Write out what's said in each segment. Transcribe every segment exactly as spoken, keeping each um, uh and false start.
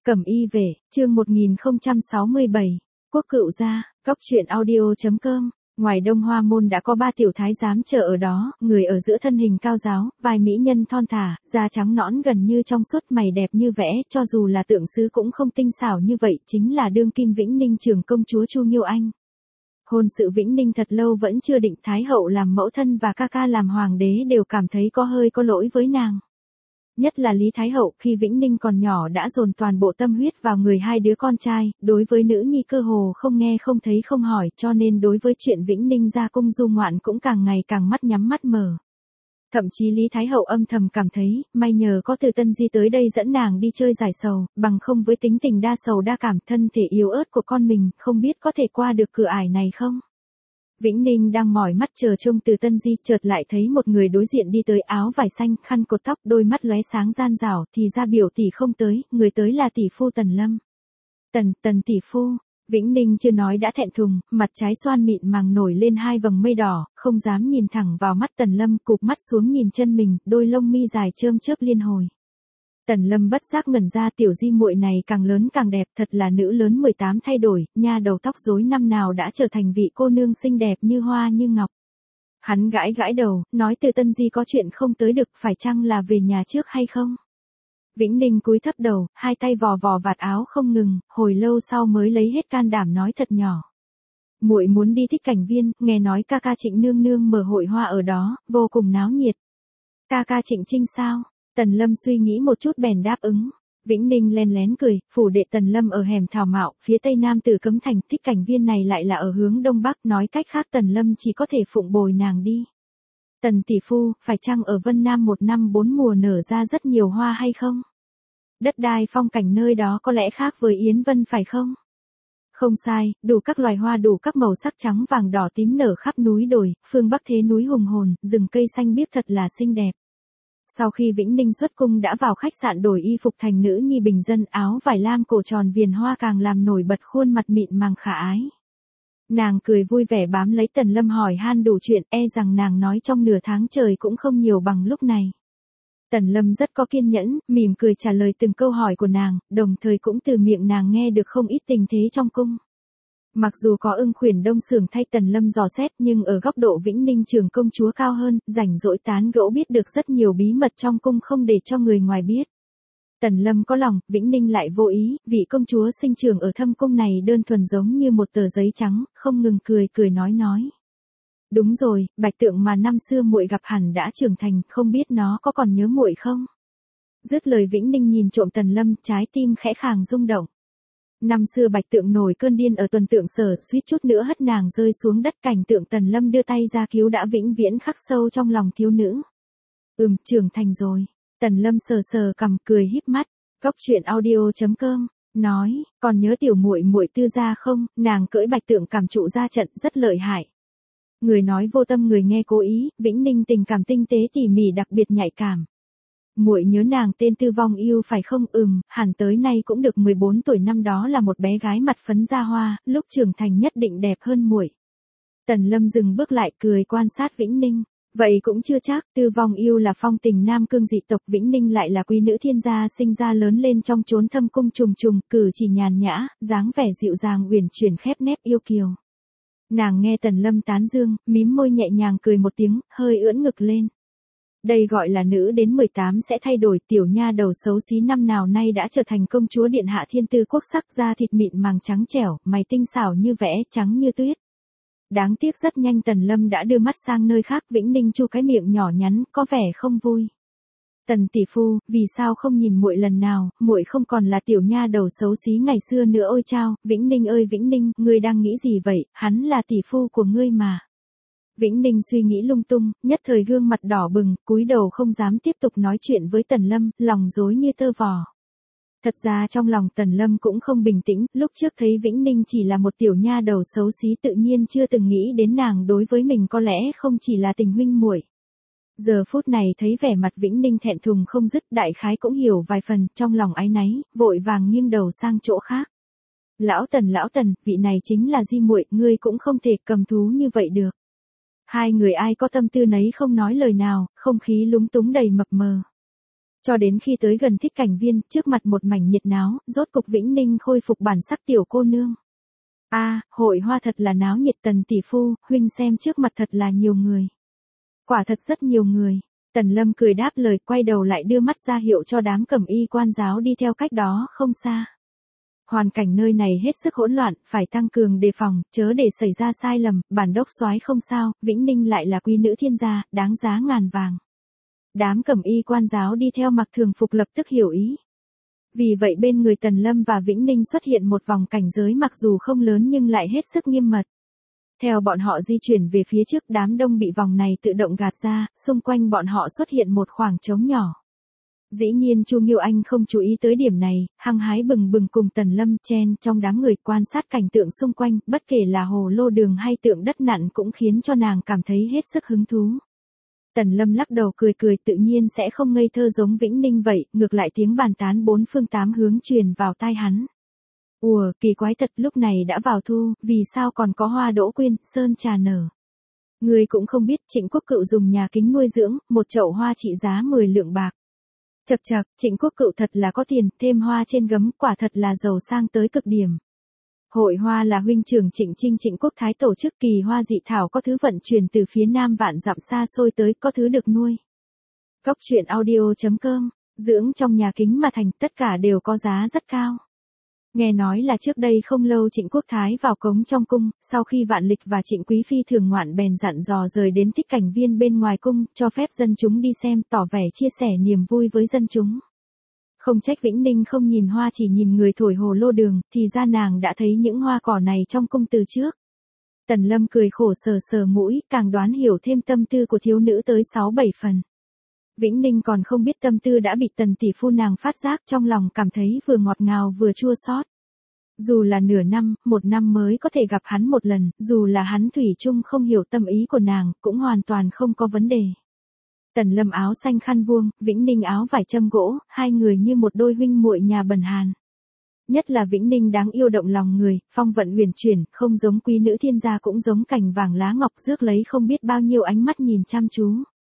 Cẩm y về, chương một nghìn không trăm sáu mươi bảy, Quốc cựu gia, góc truyện audio.com. Ngoài Đông Hoa Môn đã có ba tiểu thái giám chờ ở đó, người ở giữa thân hình cao giáo, vài mỹ nhân thon thả, da trắng nõn gần như trong suốt, mày đẹp như vẽ, cho dù là tượng sứ cũng không tinh xảo như vậy, chính là đương kim Vĩnh Ninh trưởng công chúa Chu Nghiêu Anh. Hôn sự Vĩnh Ninh thật lâu vẫn chưa định, Thái hậu làm mẫu thân và ca ca làm hoàng đế đều cảm thấy có hơi có lỗi với nàng. Nhất là Lý Thái hậu, khi Vĩnh Ninh còn nhỏ đã dồn toàn bộ tâm huyết vào người hai đứa con trai, đối với nữ nhi cơ hồ không nghe không thấy không hỏi, cho nên đối với chuyện Vĩnh Ninh ra cung du ngoạn cũng càng ngày càng mắt nhắm mắt mở. Thậm chí Lý Thái hậu âm thầm cảm thấy, may nhờ có Từ Tân Di tới đây dẫn nàng đi chơi giải sầu, bằng không với tính tình đa sầu đa cảm, thân thể yếu ớt của con mình, không biết có thể qua được cửa ải này không. Vĩnh Ninh đang mỏi mắt chờ trông Từ Tân Di, chợt lại thấy một người đối diện đi tới, áo vải xanh, khăn cột tóc, đôi mắt lóe sáng gian rảo, thì ra biểu tỷ không tới, người tới là tỷ phu Tần Lâm. Tần, Tần tỷ phu. Vĩnh Ninh chưa nói đã thẹn thùng, mặt trái xoan mịn màng nổi lên hai vầng mây đỏ, không dám nhìn thẳng vào mắt Tần Lâm, cụp mắt xuống nhìn chân mình, đôi lông mi dài chơm chớp liên hồi. Tần Lâm bất giác ngẩn ra, tiểu Di muội này càng lớn càng đẹp, thật là nữ lớn mười tám thay đổi, nha đầu tóc rối năm nào đã trở thành vị cô nương xinh đẹp như hoa như ngọc. Hắn gãi gãi đầu, nói Từ Tân Di có chuyện không tới được, phải chăng là về nhà trước hay không? Vĩnh Ninh cúi thấp đầu, hai tay vò vò vạt áo không ngừng, hồi lâu sau mới lấy hết can đảm nói thật nhỏ. Muội muốn đi Thích Cảnh Viên, nghe nói ca ca Trịnh nương nương mở hội hoa ở đó, vô cùng náo nhiệt. Ca ca Trịnh Trinh sao? Tần Lâm suy nghĩ một chút bèn đáp ứng. Vĩnh Ninh len lén cười, phủ đệ Tần Lâm ở hẻm Thảo Mạo, phía tây nam Tử Cấm Thành, Thích Cảnh Viên này lại là ở hướng đông bắc, nói cách khác Tần Lâm chỉ có thể phụng bồi nàng đi. Tần tỷ phu, phải chăng ở Vân Nam một năm bốn mùa nở ra rất nhiều hoa hay không? Đất đai phong cảnh nơi đó có lẽ khác với Yến Vân phải không? Không sai, đủ các loài hoa, đủ các màu sắc, trắng vàng đỏ tím nở khắp núi đồi, phương Bắc thế núi hùng hồn, rừng cây xanh biếc thật là xinh đẹp. Sau khi Vĩnh Ninh xuất cung đã vào khách sạn đổi y phục thành nữ nhi bình dân, áo vải lam cổ tròn viền hoa càng làm nổi bật khuôn mặt mịn màng khả ái. Nàng cười vui vẻ bám lấy Tần Lâm hỏi han đủ chuyện, e rằng nàng nói trong nửa tháng trời cũng không nhiều bằng lúc này. Tần Lâm rất có kiên nhẫn, mỉm cười trả lời từng câu hỏi của nàng, đồng thời cũng từ miệng nàng nghe được không ít tình thế trong cung. Mặc dù có Ưng Khuyển Đông Sưởng thay Tần Lâm dò xét, nhưng ở góc độ Vĩnh Ninh trưởng công chúa cao hơn, rảnh rỗi tán gẫu biết được rất nhiều bí mật trong cung không để cho người ngoài biết. Tần Lâm có lòng, Vĩnh Ninh lại vô ý, vị công chúa sinh trưởng ở thâm cung này đơn thuần giống như một tờ giấy trắng, không ngừng cười cười nói nói. Đúng rồi, bạch tượng mà năm xưa muội gặp hẳn đã trưởng thành, không biết nó có còn nhớ muội không? Dứt lời Vĩnh Ninh nhìn trộm Tần Lâm, trái tim khẽ khàng rung động. Năm xưa bạch tượng nổi cơn điên ở tuần tượng sở, suýt chút nữa hất nàng rơi xuống đất, cảnh tượng Tần Lâm đưa tay ra cứu đã vĩnh viễn khắc sâu trong lòng thiếu nữ. Ừm, trưởng thành rồi. Tần Lâm sờ sờ cằm cười híp mắt. Góc truyện audio.com nói, còn nhớ tiểu muội muội Tư gia không? Nàng cưỡi bạch tượng cảm trụ ra trận rất lợi hại. Người nói vô tâm người nghe cố ý, Vĩnh Ninh tình cảm tinh tế tỉ mỉ đặc biệt nhạy cảm. Muội nhớ nàng tên Tư Vong Yêu phải không? Ừm, hẳn tới nay cũng được mười bốn tuổi, năm đó là một bé gái mặt phấn da hoa, lúc trưởng thành nhất định đẹp hơn muội. Tần Lâm dừng bước lại cười quan sát Vĩnh Ninh. Vậy cũng chưa chắc, Tư Vong Yêu là phong tình nam cương dị tộc, Vĩnh Ninh lại là quý nữ thiên gia sinh ra lớn lên trong chốn thâm cung trùng trùng, cử chỉ nhàn nhã, dáng vẻ dịu dàng uyển chuyển khép nép yêu kiều. Nàng nghe Tần Lâm tán dương, mím môi nhẹ nhàng cười một tiếng, hơi ưỡn ngực lên. Đây gọi là nữ đến mười tám sẽ thay đổi, tiểu nha đầu xấu xí năm nào nay đã trở thành công chúa điện hạ thiên tư quốc sắc, da thịt mịn màng trắng trẻo, mày tinh xảo như vẽ, trắng như tuyết. Đáng tiếc rất nhanh Tần Lâm đã đưa mắt sang nơi khác, Vĩnh Ninh chu cái miệng nhỏ nhắn, có vẻ không vui. Tần tỷ phu, vì sao không nhìn muội lần nào, muội không còn là tiểu nha đầu xấu xí ngày xưa nữa ôi chao. Vĩnh Ninh ơi Vĩnh Ninh, ngươi đang nghĩ gì vậy, hắn là tỷ phu của ngươi mà. Vĩnh Ninh suy nghĩ lung tung, nhất thời gương mặt đỏ bừng, cúi đầu không dám tiếp tục nói chuyện với Tần Lâm, lòng rối như tơ vò. Thật ra trong lòng Tần Lâm cũng không bình tĩnh, lúc trước thấy Vĩnh Ninh chỉ là một tiểu nha đầu xấu xí tự nhiên chưa từng nghĩ đến nàng đối với mình có lẽ không chỉ là tình huynh muội. Giờ phút này thấy vẻ mặt Vĩnh Ninh thẹn thùng không dứt, đại khái cũng hiểu vài phần, trong lòng áy náy, vội vàng nghiêng đầu sang chỗ khác. Lão Tần lão Tần, vị này chính là Di muội, ngươi cũng không thể cầm thú như vậy được. Hai người ai có tâm tư nấy không nói lời nào, không khí lúng túng đầy mập mờ. Cho đến khi tới gần Thích Cảnh Viên, trước mặt một mảnh nhiệt náo, rốt cục Vĩnh Ninh khôi phục bản sắc tiểu cô nương. A, à, hội hoa thật là náo nhiệt Tần tỷ phu, huynh xem trước mặt thật là nhiều người. Quả thật rất nhiều người. Tần Lâm cười đáp lời, quay đầu lại đưa mắt ra hiệu cho đám cẩm y quan giáo đi theo cách đó không xa. Hoàn cảnh nơi này hết sức hỗn loạn, phải tăng cường đề phòng, chớ để xảy ra sai lầm, bản đốc soái không sao, Vĩnh Ninh lại là quý nữ thiên gia, đáng giá ngàn vàng. Đám cẩm y quan giáo đi theo mặc thường phục lập tức hiểu ý. Vì vậy bên người Tần Lâm và Vĩnh Ninh xuất hiện một vòng cảnh giới mặc dù không lớn nhưng lại hết sức nghiêm mật. Theo bọn họ di chuyển về phía trước, đám đông bị vòng này tự động gạt ra, xung quanh bọn họ xuất hiện một khoảng trống nhỏ. Dĩ nhiên Chu Nghiêu Anh không chú ý tới điểm này, hăng hái bừng bừng cùng Tần Lâm chen trong đám người quan sát cảnh tượng xung quanh, bất kể là hồ lô đường hay tượng đất nặn cũng khiến cho nàng cảm thấy hết sức hứng thú. Tần Lâm lắc đầu cười cười, tự nhiên sẽ không ngây thơ giống Vĩnh Ninh vậy, ngược lại tiếng bàn tán bốn phương tám hướng truyền vào tai hắn. Ùa, kỳ quái thật, lúc này đã vào thu, vì sao còn có hoa đỗ quyên, sơn trà nở. Người cũng không biết Trịnh Quốc Cựu dùng nhà kính nuôi dưỡng, một chậu hoa trị giá mười lượng bạc. Chậc chậc, Trịnh Quốc Cựu thật là có tiền, thêm hoa trên gấm, quả thật là giàu sang tới cực điểm. Hội hoa là huynh trưởng Trịnh Trinh Trịnh Quốc Thái tổ chức, kỳ hoa dị thảo có thứ vận chuyển từ phía nam vạn dặm xa xôi tới, có thứ được nuôi. Cóc truyện audio chấm com, dưỡng trong nhà kính mà thành, tất cả đều có giá rất cao. Nghe nói là trước đây không lâu Trịnh Quốc Thái vào cống trong cung, sau khi Vạn Lịch và Trịnh Quý Phi thường ngoạn bèn dặn dò rời đến Thích Cảnh Viên bên ngoài cung, cho phép dân chúng đi xem, tỏ vẻ chia sẻ niềm vui với dân chúng. Không trách Vĩnh Ninh không nhìn hoa chỉ nhìn người thổi hồ lô đường, thì ra nàng đã thấy những hoa cỏ này trong cung từ trước. Tần Lâm cười khổ sờ sờ mũi, càng đoán hiểu thêm tâm tư của thiếu nữ tới sáu bảy phần. Vĩnh Ninh còn không biết tâm tư đã bị Tần tỷ phu nàng phát giác, trong lòng cảm thấy vừa ngọt ngào vừa chua xót. Dù là nửa năm, một năm mới có thể gặp hắn một lần, dù là hắn thủy chung không hiểu tâm ý của nàng, cũng hoàn toàn không có vấn đề. Tần Lâm áo xanh khăn vuông, Vĩnh Ninh áo vải châm gỗ, hai người như một đôi huynh muội nhà bần hàn. Nhất là Vĩnh Ninh đáng yêu động lòng người, phong vận huyền chuyển, không giống quý nữ thiên gia cũng giống cành vàng lá ngọc, rước lấy không biết bao nhiêu ánh mắt nhìn chăm chú.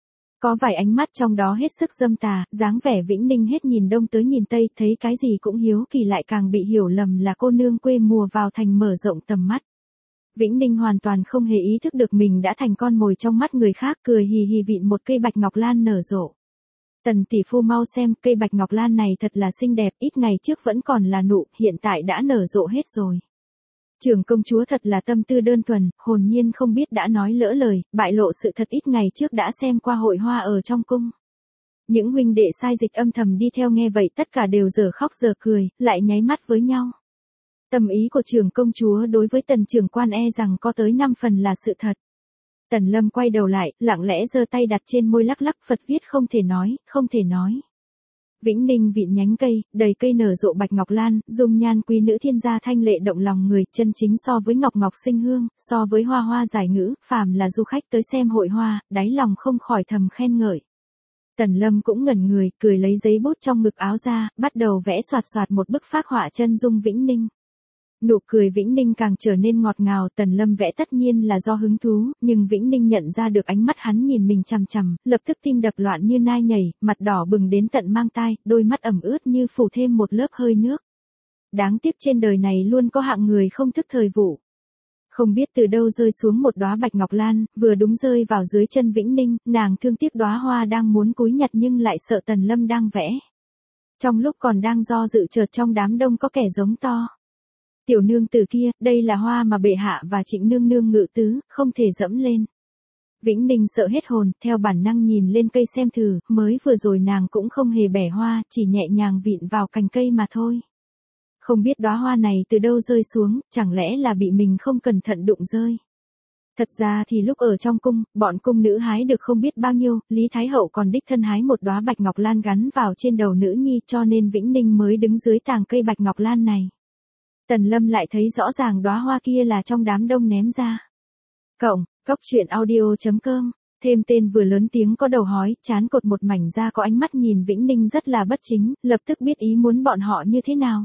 Có vài ánh mắt trong đó hết sức dâm tà, dáng vẻ Vĩnh Ninh hết nhìn đông tới nhìn tây, thấy cái gì cũng hiếu kỳ, lại càng bị hiểu lầm là cô nương quê mùa vào thành mở rộng tầm mắt. Vĩnh Ninh hoàn toàn không hề ý thức được mình đã thành con mồi trong mắt người khác, cười hì hì vịn một cây bạch ngọc lan nở rộ. Tần tỷ phu mau xem, cây bạch ngọc lan này thật là xinh đẹp, ít ngày trước vẫn còn là nụ, hiện tại đã nở rộ hết rồi. Trưởng công chúa thật là tâm tư đơn thuần, hồn nhiên không biết đã nói lỡ lời, bại lộ sự thật ít ngày trước đã xem qua hội hoa ở trong cung. Những huynh đệ sai dịch âm thầm đi theo nghe vậy tất cả đều giờ khóc giờ cười, lại nháy mắt với nhau. Tâm ý của trưởng công chúa đối với Tần trưởng quan e rằng có tới năm phần là sự thật. Tần Lâm quay đầu lại, lặng lẽ giơ tay đặt trên môi lắc lắc, Phật viết không thể nói, không thể nói. Vĩnh Ninh vịn nhánh cây, đầy cây nở rộ bạch ngọc lan, dung nhan quý nữ thiên gia thanh lệ động lòng người, chân chính so với ngọc ngọc sinh hương, so với hoa hoa giải ngữ, phàm là du khách tới xem hội hoa, đáy lòng không khỏi thầm khen ngợi. Tần Lâm cũng ngẩn người, cười lấy giấy bút trong ngực áo ra, bắt đầu vẽ xoạt xoạt một bức phác họa chân dung Vĩnh Ninh. Nụ cười Vĩnh Ninh càng trở nên ngọt ngào, Tần Lâm vẽ tất nhiên là do hứng thú, nhưng Vĩnh Ninh nhận ra được ánh mắt hắn nhìn mình chằm chằm, lập tức tim đập loạn như nai nhảy, mặt đỏ bừng đến tận mang tai, đôi mắt ẩm ướt như phủ thêm một lớp hơi nước. Đáng tiếc trên đời này luôn có hạng người không thức thời vụ. Không biết từ đâu rơi xuống một đóa bạch ngọc lan, vừa đúng rơi vào dưới chân Vĩnh Ninh, nàng thương tiếc đóa hoa đang muốn cúi nhặt nhưng lại sợ Tần Lâm đang vẽ. Trong lúc còn đang do dự, chợt trong đám đông có kẻ giống to. Tiểu nương tử kia, đây là hoa mà bệ hạ và Trịnh nương nương ngự tứ, không thể dẫm lên. Vĩnh Ninh sợ hết hồn, theo bản năng nhìn lên cây xem thử, mới vừa rồi nàng cũng không hề bẻ hoa, chỉ nhẹ nhàng vịn vào cành cây mà thôi. Không biết đóa hoa này từ đâu rơi xuống, chẳng lẽ là bị mình không cẩn thận đụng rơi. Thật ra thì lúc ở trong cung, bọn cung nữ hái được không biết bao nhiêu, Lý Thái Hậu còn đích thân hái một đóa bạch ngọc lan gắn vào trên đầu nữ nhi, cho nên Vĩnh Ninh mới đứng dưới tàng cây bạch ngọc lan này. Tần Lâm lại thấy rõ ràng đóa hoa kia là trong đám đông ném ra. Cộng, cóc truyện audio chấm com, thêm tên vừa lớn tiếng có đầu hói, chán cột một mảnh da có ánh mắt nhìn Vĩnh Ninh rất là bất chính, lập tức biết ý muốn bọn họ như thế nào.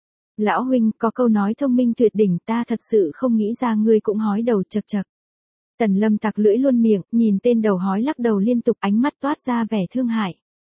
Lão huynh, có câu nói thông minh tuyệt đỉnh, ta thật sự không nghĩ ra ngươi cũng hói đầu chật chật. Tần Lâm tặc lưỡi luôn miệng, nhìn tên đầu hói lắc đầu liên tục, ánh mắt toát ra vẻ thương hại.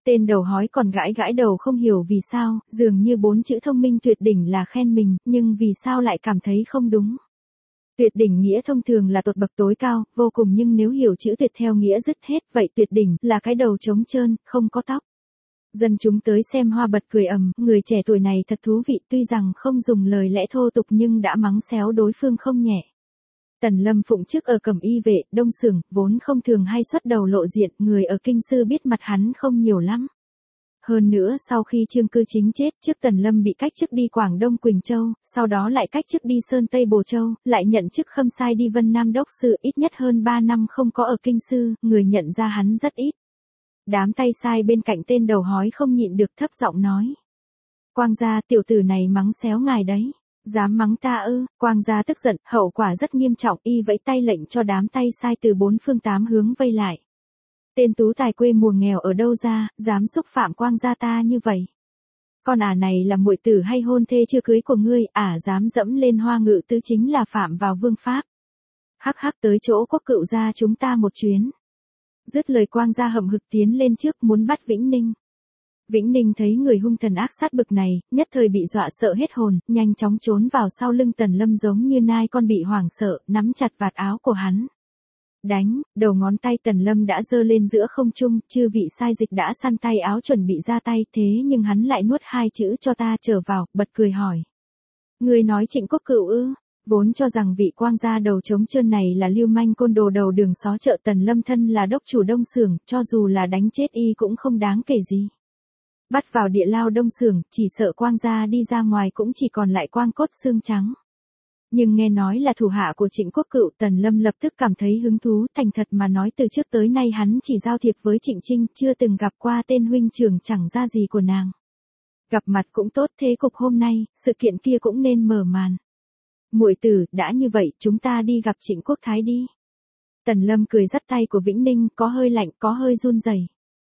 Tên đầu hói còn gãi gãi đầu không hiểu vì sao, dường như bốn chữ thông minh tuyệt đỉnh là khen mình, nhưng vì sao lại cảm thấy không đúng. Tuyệt đỉnh nghĩa thông thường là tột bậc tối cao, vô cùng, nhưng nếu hiểu chữ tuyệt theo nghĩa dứt hết, vậy tuyệt đỉnh là cái đầu trống trơn, không có tóc. Dân chúng tới xem hoa bật cười ầm, người trẻ tuổi này thật thú vị, tuy rằng không dùng lời lẽ thô tục nhưng đã mắng xéo đối phương không nhẹ. Tần Lâm phụng chức ở Cẩm Y vệ, Đông Xưởng, vốn không thường hay xuất đầu lộ diện, người ở kinh sư biết mặt hắn không nhiều lắm. Hơn nữa sau khi Trương Cư Chính chết, trước Tần Lâm bị cách chức đi Quảng Đông Quỳnh Châu, sau đó lại cách chức đi Sơn Tây Bồ Châu, lại nhận chức khâm sai đi Vân Nam Đốc Sự, ít nhất hơn ba năm không có ở kinh sư, người nhận ra hắn rất ít. Đám tay sai bên cạnh tên đầu hói không nhịn được thấp giọng nói. Quang gia, tiểu tử này mắng xéo ngài đấy. Dám mắng ta ư? Quang gia tức giận, hậu quả rất nghiêm trọng, y vẫy tay lệnh cho đám tay sai từ bốn phương tám hướng vây lại. Tên tú tài quê mùa nghèo ở đâu ra, dám xúc phạm Quang gia ta như vậy? Con ả này là muội tử hay hôn thê chưa cưới của ngươi, ả dám dẫm lên Hoa Ngự Tứ chính là phạm vào vương pháp. Hắc hắc, tới chỗ Quốc Cựu gia chúng ta một chuyến. Dứt lời Quang gia hậm hực tiến lên trước muốn bắt Vĩnh Ninh. Vĩnh Ninh thấy người hung thần ác sát bực này, nhất thời bị dọa sợ hết hồn, nhanh chóng trốn vào sau lưng Tần Lâm giống như nai con bị hoảng sợ, nắm chặt vạt áo của hắn. Đánh, đầu ngón tay Tần Lâm đã giơ lên giữa không trung, chư vị sai dịch đã săn tay áo chuẩn bị ra tay, thế nhưng hắn lại nuốt hai chữ cho ta trở vào, bật cười hỏi. Người nói Trịnh Quốc Cựu ư? Vốn cho rằng vị Quang gia đầu trống trơn này là lưu manh côn đồ đầu đường xó chợ, Tần Lâm thân là đốc chủ Đông Xưởng, cho dù là đánh chết y cũng không đáng kể gì. Bắt vào địa lao Đông Xưởng, chỉ sợ Quang gia đi ra ngoài cũng chỉ còn lại quang cốt xương trắng. Nhưng nghe nói là thủ hạ của Trịnh Quốc Cựu, Tần Lâm lập tức cảm thấy hứng thú, thành thật mà nói từ trước tới nay hắn chỉ giao thiệp với Trịnh Trinh, chưa từng gặp qua tên huynh trưởng chẳng ra gì của nàng. Gặp mặt cũng tốt, thế cục hôm nay, sự kiện kia cũng nên mở màn. Muội tử, đã như vậy, chúng ta đi gặp Trịnh Quốc Thái đi. Tần Lâm cười dắt tay của Vĩnh Ninh, có hơi lạnh, có hơi run rẩy.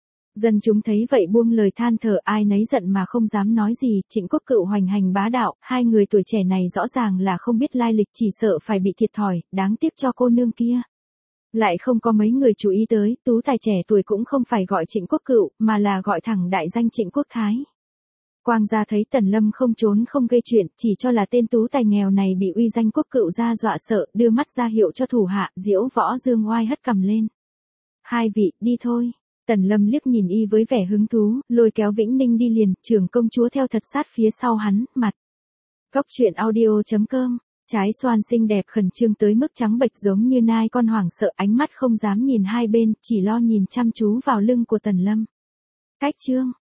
Dân chúng thấy vậy buông lời than thở, ai nấy giận mà không dám nói gì. Trịnh Quốc Cựu hoành hành bá đạo, hai người tuổi trẻ này rõ ràng là không biết lai lịch, chỉ sợ phải bị thiệt thòi, đáng tiếc cho cô nương kia. Lại không có mấy người chú ý tới, tú tài trẻ tuổi cũng không phải gọi Trịnh Quốc Cựu, mà là gọi thẳng đại danh Trịnh Quốc Thái. Quang gia thấy Tần Lâm không trốn không gây chuyện, chỉ cho là tên tú tài nghèo này bị uy danh Quốc Cựu gia dọa sợ, đưa mắt ra hiệu cho thủ hạ, Diễu Võ Dương oai hất cầm lên. Hai vị, đi thôi. Tần Lâm liếc nhìn y với vẻ hứng thú, lôi kéo Vĩnh Ninh đi liền, trưởng công chúa theo thật sát phía sau hắn, mặt. Cốc truyện audio chấm com, trái xoan xinh đẹp khẩn trương tới mức trắng bệch giống như nai con hoảng sợ, ánh mắt không dám nhìn hai bên, chỉ lo nhìn chăm chú vào lưng của Tần Lâm. Cách chương.